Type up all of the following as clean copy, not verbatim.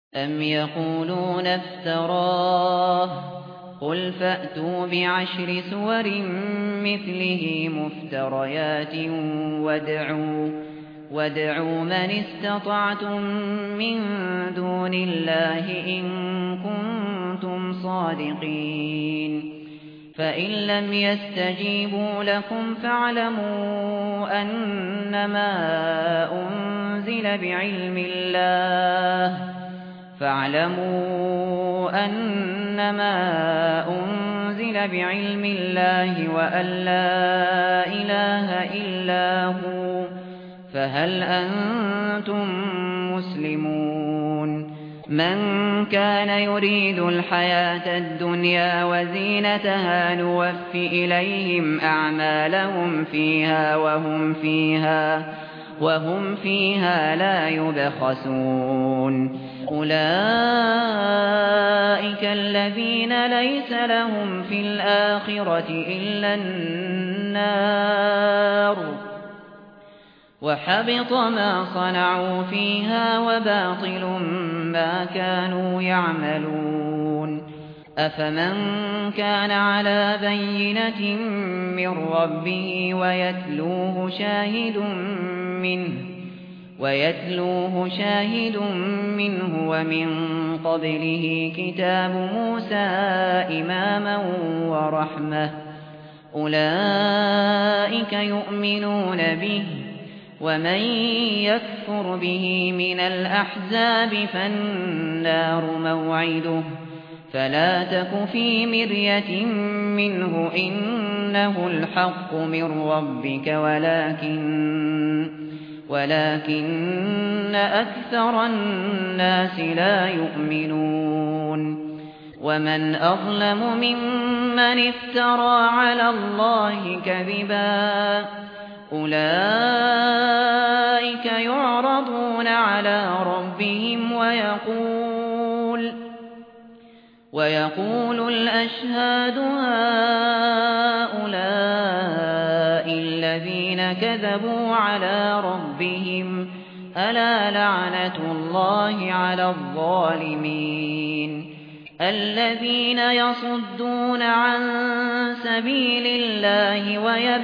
أَمْ يَقُولُونَ افْتَرَاهُ قُلْ فَأْتُوا بِعَشْرِ سُوَرٍ مِثْلِهِ مُفْتَرَيَاتٍ وَادْعُوا مَنِ اسْتَطَعْتُم مِّن دُونِ اللَّهِ إِن كُنتُمْ صَادِقِينَ فَإِن لَّمْ يَسْتَجِيبُوا لَكُمْ فَاعْلَمُوا أَنَّمَا أُنزِلَ بِعِلْمِ اللَّهِ وَأَن لَّا إِلَٰهَ إِلَّا هُوَ فَهَلْ أَنتُم مُّسْلِمُونَ مَن كَانَ يُرِيدُ الْحَيَاةَ الدُّنْيَا وَزِينَتَهَا نُوَفِّ إِلَيْهِمْ أَعْمَالَهُمْ فِيهَا وَهُمْ فِيهَا لَا يُبْخَسُونَ أُولَئِكَ الَّذِينَ لَيْسَ لَهُمْ فِي الْآخِرَةِ إِلَّا النَّارُ وَحَبِطَ مَا صَنَعُوا فِيهَا وَبَاطِلٌ مَّا كَانُوا يَعْمَلُونَ أَفَمَن كَانَ عَلَىٰ بَيِّنَةٍ مِّن رَّبِّهِ وَيَتْلُوهُ شَاهِدٌ مِّنْهُ وَمِن قَبْلِهِ كِتَابُ مُوسَىٰ إِمَامًا وَرَحْمَةً أُولَٰئِكَ يُؤْمِنُونَ بِهِ وَمَن يَكْفُرْ بِهِ مِنَ الْأَحْزَابِ فَالنَّارُ مَوْعِدُهُ فَلَا تَكُ فِي مِرْيَةٍ مِّنْهُ إِنَّهُ الْحَقُّ مِن رَّبِّكَ ولكن أكثر الناس لا يؤمنون ومن أظلم ممن افترى على الله كذبا أولئك يعرضون على ربهم ويقول الأشهاد هؤلاء الذين كذبوا على ربهم ألا لعنة الله على الظالمين الذين يصدون عن سبيل الله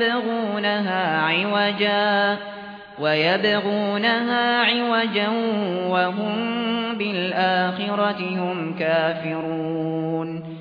ويبغونها عوجا وهم بالآخرة هم كافرون